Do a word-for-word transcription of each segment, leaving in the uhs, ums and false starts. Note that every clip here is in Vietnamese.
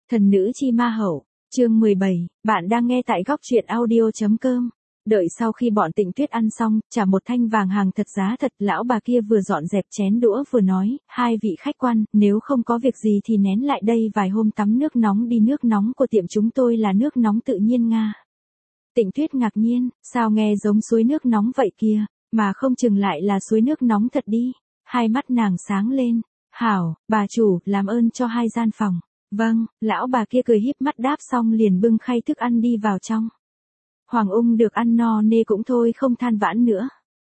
Thần nữ chi ma hậu, chương mười bảy, bạn đang nghe tại góc truyện audio.com. Đợi sau khi bọn Tịnh Tuyết ăn xong, trả một thanh vàng hàng thật giá thật, lão bà kia vừa dọn dẹp chén đũa vừa nói, hai vị khách quan, nếu không có việc gì thì nén lại đây vài hôm tắm nước nóng đi, nước nóng của tiệm chúng tôi là nước nóng tự nhiên Nga. Tịnh Tuyết ngạc nhiên, sao nghe giống suối nước nóng vậy kia, mà không chừng lại là suối nước nóng thật đi. Hai mắt nàng sáng lên, hảo, bà chủ, làm ơn cho hai gian phòng. Vâng, lão bà kia cười híp mắt đáp xong liền bưng khay thức ăn đi vào trong. Hoàng Ung được ăn no nê cũng thôi không than vãn nữa.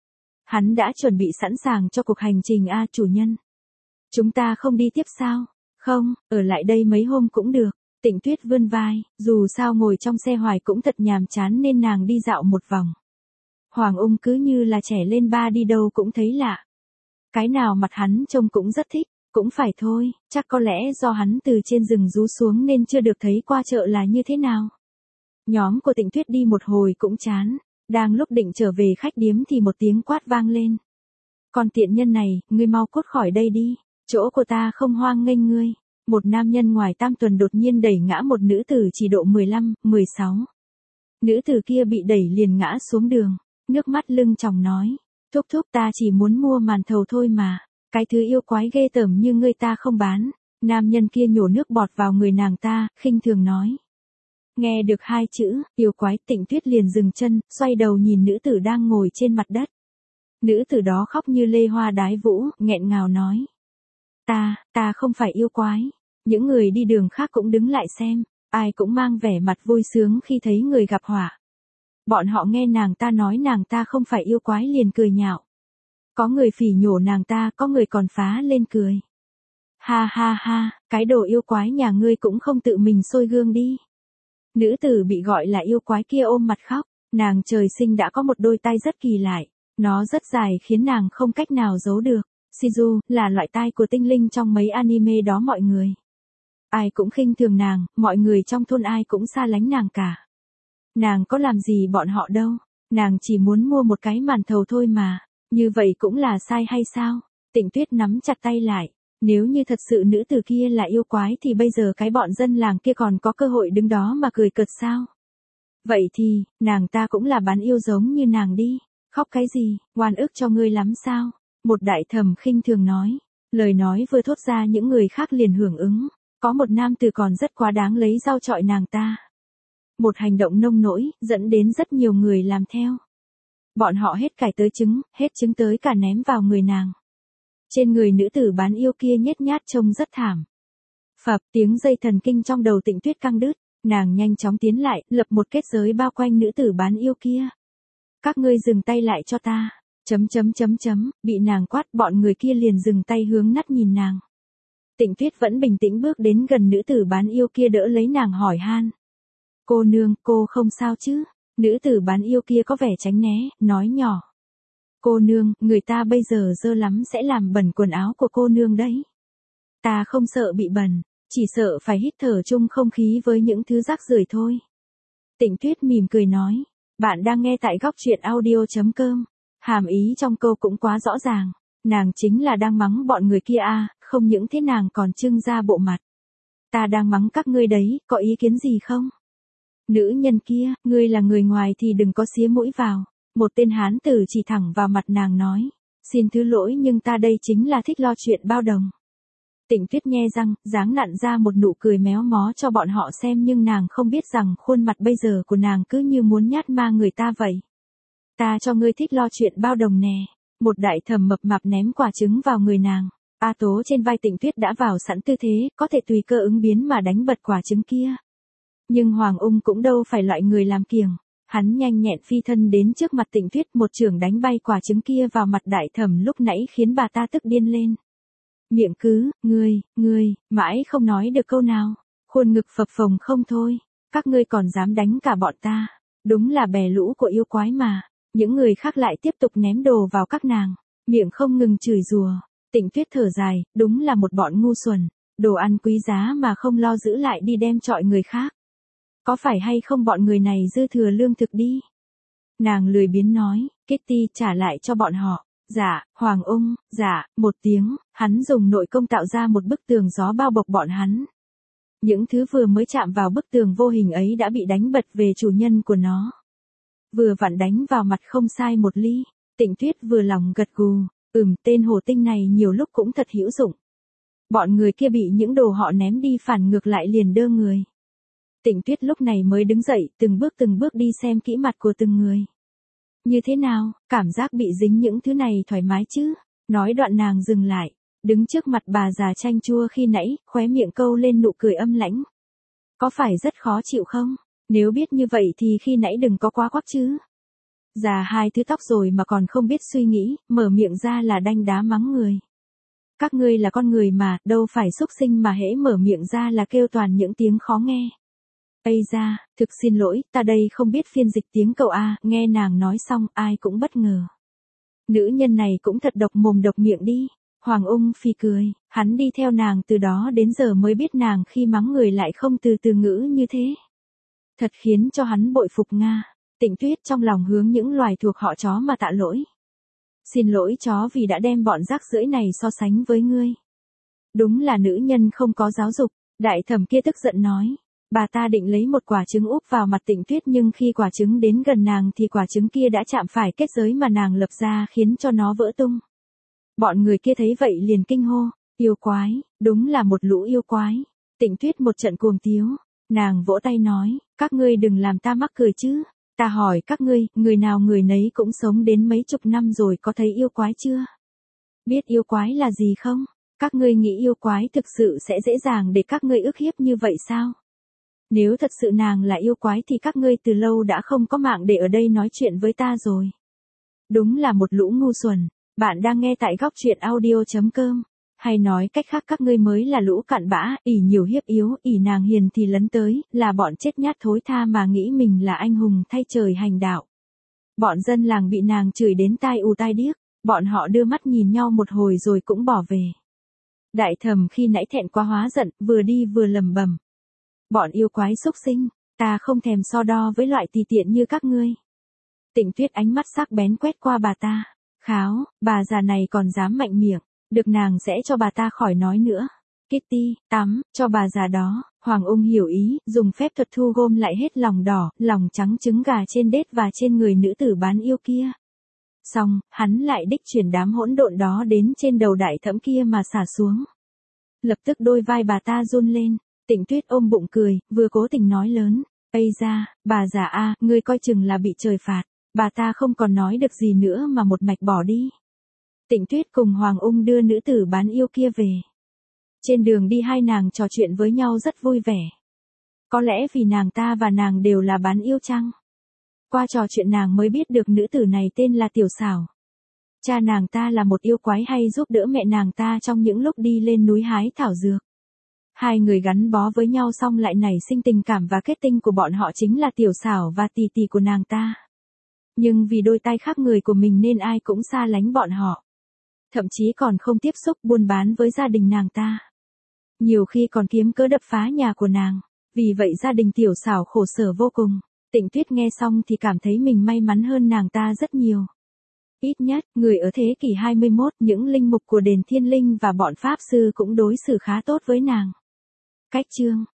Hắn đã chuẩn bị sẵn sàng cho cuộc hành trình a chủ nhân. Chúng ta không đi tiếp sao? Không, ở lại đây mấy hôm cũng được. Tịnh Tuyết vươn vai, dù sao ngồi trong xe hoài cũng thật nhàm chán nên nàng đi dạo một vòng. Hoàng Ung cứ như là trẻ lên ba đi đâu cũng thấy lạ. Cái nào mặt hắn trông cũng rất thích. Cũng phải thôi, chắc có lẽ do hắn từ trên rừng rú xuống nên chưa được thấy qua chợ là như thế nào. Nhóm của Tịnh Tuyết đi một hồi cũng chán, đang lúc định trở về khách điếm thì một tiếng quát vang lên. Còn tiện nhân này, ngươi mau cút khỏi đây đi, chỗ của ta không hoang nghênh ngươi. Một nam nhân ngoài tam tuần đột nhiên đẩy ngã một nữ tử chỉ độ mười lăm, mười sáu. Nữ tử kia bị đẩy liền ngã xuống đường, nước mắt lưng tròng nói, thúc thúc ta chỉ muốn mua màn thầu thôi mà. Cái thứ yêu quái ghê tởm như ngươi ta không bán. Nam nhân kia nhổ nước bọt vào người nàng ta, khinh thường nói. Nghe được hai chữ, yêu quái, Tịnh Tuyết liền dừng chân, xoay đầu nhìn nữ tử đang ngồi trên mặt đất. Nữ tử đó khóc như lê hoa đái vũ, nghẹn ngào nói. Ta, ta không phải yêu quái. Những người đi đường khác cũng đứng lại xem, ai cũng mang vẻ mặt vui sướng khi thấy người gặp họa. Bọn họ nghe nàng ta nói nàng ta không phải yêu quái liền cười nhạo. Có người phỉ nhổ nàng ta, có người còn phá lên cười. Ha ha ha, cái đồ yêu quái nhà ngươi cũng không tự mình soi gương đi. Nữ tử bị gọi là yêu quái kia ôm mặt khóc, nàng trời sinh đã có một đôi tay rất kỳ lạ, nó rất dài khiến nàng không cách nào giấu được. Shizu là loại tai của tinh linh trong mấy anime đó mọi người. Ai cũng khinh thường nàng, mọi người trong thôn ai cũng xa lánh nàng cả. Nàng có làm gì bọn họ đâu, nàng chỉ muốn mua một cái màn thầu thôi mà. Như vậy cũng là sai hay sao? Tịnh Tuyết nắm chặt tay lại. Nếu như thật sự nữ tử kia là yêu quái thì bây giờ cái bọn dân làng kia còn có cơ hội đứng đó mà cười cợt sao? Vậy thì, nàng ta cũng là bán yêu giống như nàng đi. Khóc cái gì, oan ức cho ngươi lắm sao? Một đại thẩm khinh thường nói. Lời nói vừa thốt ra những người khác liền hưởng ứng. Có một nam tử còn rất quá đáng lấy dao chọi nàng ta. Một hành động nông nỗi, dẫn đến rất nhiều người làm theo. Bọn họ hết cải tới trứng, hết trứng tới cả ném vào người nàng. Trên người nữ tử bán yêu kia nhét nhát trông rất thảm. Phập, tiếng dây thần kinh trong đầu Tịnh Tuyết căng đứt, nàng nhanh chóng tiến lại, lập một kết giới bao quanh nữ tử bán yêu kia. Các ngươi dừng tay lại cho ta, chấm chấm chấm chấm, bị nàng quát bọn người kia liền dừng tay hướng nắt nhìn nàng. Tịnh Tuyết vẫn bình tĩnh bước đến gần nữ tử bán yêu kia đỡ lấy nàng hỏi han. Cô nương, cô không sao chứ? Nữ tử bán yêu kia có vẻ tránh né, nói nhỏ. Cô nương, người ta bây giờ dơ lắm sẽ làm bẩn quần áo của cô nương đấy. Ta không sợ bị bẩn, chỉ sợ phải hít thở chung không khí với những thứ rác rưởi thôi. Tịnh Tuyết mỉm cười nói, bạn đang nghe tại góc truyện audio.com. Hàm ý trong câu cũng quá rõ ràng, nàng chính là đang mắng bọn người kia à, không những thế nàng còn trưng ra bộ mặt. Ta đang mắng các ngươi đấy, có ý kiến gì không? Nữ nhân kia, ngươi là người ngoài thì đừng có xía mũi vào. Một tên hán tử chỉ thẳng vào mặt nàng nói. Xin thứ lỗi nhưng ta đây chính là thích lo chuyện bao đồng. Tịnh Tuyết nhe răng, dáng nặn ra một nụ cười méo mó cho bọn họ xem nhưng nàng không biết rằng khuôn mặt bây giờ của nàng cứ như muốn nhát ma người ta vậy. Ta cho ngươi thích lo chuyện bao đồng nè. Một đại thẩm mập mạp ném quả trứng vào người nàng. A tố trên vai Tịnh Tuyết đã vào sẵn tư thế, có thể tùy cơ ứng biến mà đánh bật quả trứng kia. Nhưng Hoàng Ung cũng đâu phải loại người làm kiềng. Hắn nhanh nhẹn phi thân đến trước mặt Tịnh Tuyết một chưởng đánh bay quả trứng kia vào mặt đại thẩm lúc nãy khiến bà ta tức điên lên. Miệng cứ, ngươi, ngươi, mãi không nói được câu nào. Khuôn ngực phập phồng không thôi. Các ngươi còn dám đánh cả bọn ta. Đúng là bè lũ của yêu quái mà. Những người khác lại tiếp tục ném đồ vào các nàng. Miệng không ngừng chửi rủa. Tịnh Tuyết thở dài, đúng là một bọn ngu xuẩn. Đồ ăn quý giá mà không lo giữ lại đi đem chọi người khác. Có phải hay không bọn người này dư thừa lương thực đi? Nàng lười biếng nói, Kitty trả lại cho bọn họ. Dạ, Hoàng Ung, dạ, một tiếng, hắn dùng nội công tạo ra một bức tường gió bao bọc bọn hắn. Những thứ vừa mới chạm vào bức tường vô hình ấy đã bị đánh bật về chủ nhân của nó. Vừa vặn đánh vào mặt không sai một ly. Tịnh Tuyết vừa lòng gật gù, ừm, tên hồ tinh này nhiều lúc cũng thật hữu dụng. Bọn người kia bị những đồ họ ném đi phản ngược lại liền đơ người. Tịnh Tuyết lúc này mới đứng dậy, từng bước từng bước đi xem kỹ mặt của từng người. Như thế nào, cảm giác bị dính những thứ này thoải mái chứ? Nói đoạn nàng dừng lại, đứng trước mặt bà già chanh chua khi nãy, khóe miệng câu lên nụ cười âm lãnh. Có phải rất khó chịu không? Nếu biết như vậy thì khi nãy đừng có quá quắc chứ. Già hai thứ tóc rồi mà còn không biết suy nghĩ, mở miệng ra là đanh đá mắng người. Các ngươi là con người mà, đâu phải xúc sinh mà hễ mở miệng ra là kêu toàn những tiếng khó nghe. Ây da, thực xin lỗi, ta đây không biết phiên dịch tiếng cậu A, nghe nàng nói xong ai cũng bất ngờ. Nữ nhân này cũng thật độc mồm độc miệng đi. Hoàng Ung Phi cười, hắn đi theo nàng từ đó đến giờ mới biết nàng khi mắng người lại không từ từ ngữ như thế. Thật khiến cho hắn bội phục Nga. Tịnh Tuyết trong lòng hướng những loài thuộc họ chó mà tạ lỗi. Xin lỗi chó vì đã đem bọn rác rưởi này so sánh với ngươi. Đúng là nữ nhân không có giáo dục, đại thẩm kia tức giận nói. Bà ta định lấy một quả trứng úp vào mặt Tịnh Tuyết nhưng khi quả trứng đến gần nàng thì quả trứng kia đã chạm phải kết giới mà nàng lập ra khiến cho nó vỡ tung. Bọn người kia thấy vậy liền kinh hô, yêu quái, đúng là một lũ yêu quái. Tịnh Tuyết một trận cuồng tiếu, nàng vỗ tay nói, các ngươi đừng làm ta mắc cười chứ. Ta hỏi các ngươi, người nào người nấy cũng sống đến mấy chục năm rồi có thấy yêu quái chưa? Biết yêu quái là gì không? Các ngươi nghĩ yêu quái thực sự sẽ dễ dàng để các ngươi ức hiếp như vậy sao? Nếu thật sự nàng là yêu quái thì các ngươi từ lâu đã không có mạng để ở đây nói chuyện với ta rồi. Đúng là một lũ ngu xuẩn. Bạn đang nghe tại góc truyện audio chấm com. Hay nói cách khác các ngươi mới là lũ cặn bã, ỷ nhiều hiếp yếu, ỷ nàng hiền thì lấn tới, là bọn chết nhát thối tha mà nghĩ mình là anh hùng thay trời hành đạo. Bọn dân làng bị nàng chửi đến tai ù tai điếc, bọn họ đưa mắt nhìn nhau một hồi rồi cũng bỏ về. Đại thẩm khi nãy thẹn quá hóa giận, vừa đi vừa lầm bầm. Bọn yêu quái xúc sinh, ta không thèm so đo với loại tùy tiện như các ngươi. Tịnh Tuyết ánh mắt sắc bén quét qua bà ta. Kháo, bà già này còn dám mạnh miệng, được nàng sẽ cho bà ta khỏi nói nữa. Kitty, tắm, cho bà già đó. Hoàng Ung hiểu ý, dùng phép thuật thu gom lại hết lòng đỏ, lòng trắng trứng gà trên đết và trên người nữ tử bán yêu kia. Xong, hắn lại đích chuyển đám hỗn độn đó đến trên đầu đại thẫm kia mà xả xuống. Lập tức đôi vai bà ta run lên, Tịnh Tuyết ôm bụng cười, vừa cố tình nói lớn. Ây da, bà già a, ngươi coi chừng là bị trời phạt. Bà ta không còn nói được gì nữa mà một mạch bỏ đi. Tịnh Tuyết cùng Hoàng Ung đưa nữ tử bán yêu kia về. Trên đường đi hai nàng trò chuyện với nhau rất vui vẻ. Có lẽ vì nàng ta và nàng đều là bán yêu chăng? Qua trò chuyện nàng mới biết được nữ tử này tên là Tiểu Xảo. Cha nàng ta là một yêu quái hay giúp đỡ mẹ nàng ta trong những lúc đi lên núi hái thảo dược. Hai người gắn bó với nhau xong lại nảy sinh tình cảm và kết tinh của bọn họ chính là Tiểu Xảo và tỷ tỷ của nàng ta. Nhưng vì đôi tay khác người của mình nên ai cũng xa lánh bọn họ. Thậm chí còn không tiếp xúc buôn bán với gia đình nàng ta. Nhiều khi còn kiếm cớ đập phá nhà của nàng. Vì vậy gia đình Tiểu Xảo khổ sở vô cùng. Tịnh Tuyết nghe xong thì cảm thấy mình may mắn hơn nàng ta rất nhiều. Ít nhất, người ở thế kỷ hai mươi mốt, những linh mục của đền Thiên Linh và bọn Pháp Sư cũng đối xử khá tốt với nàng. Cách chương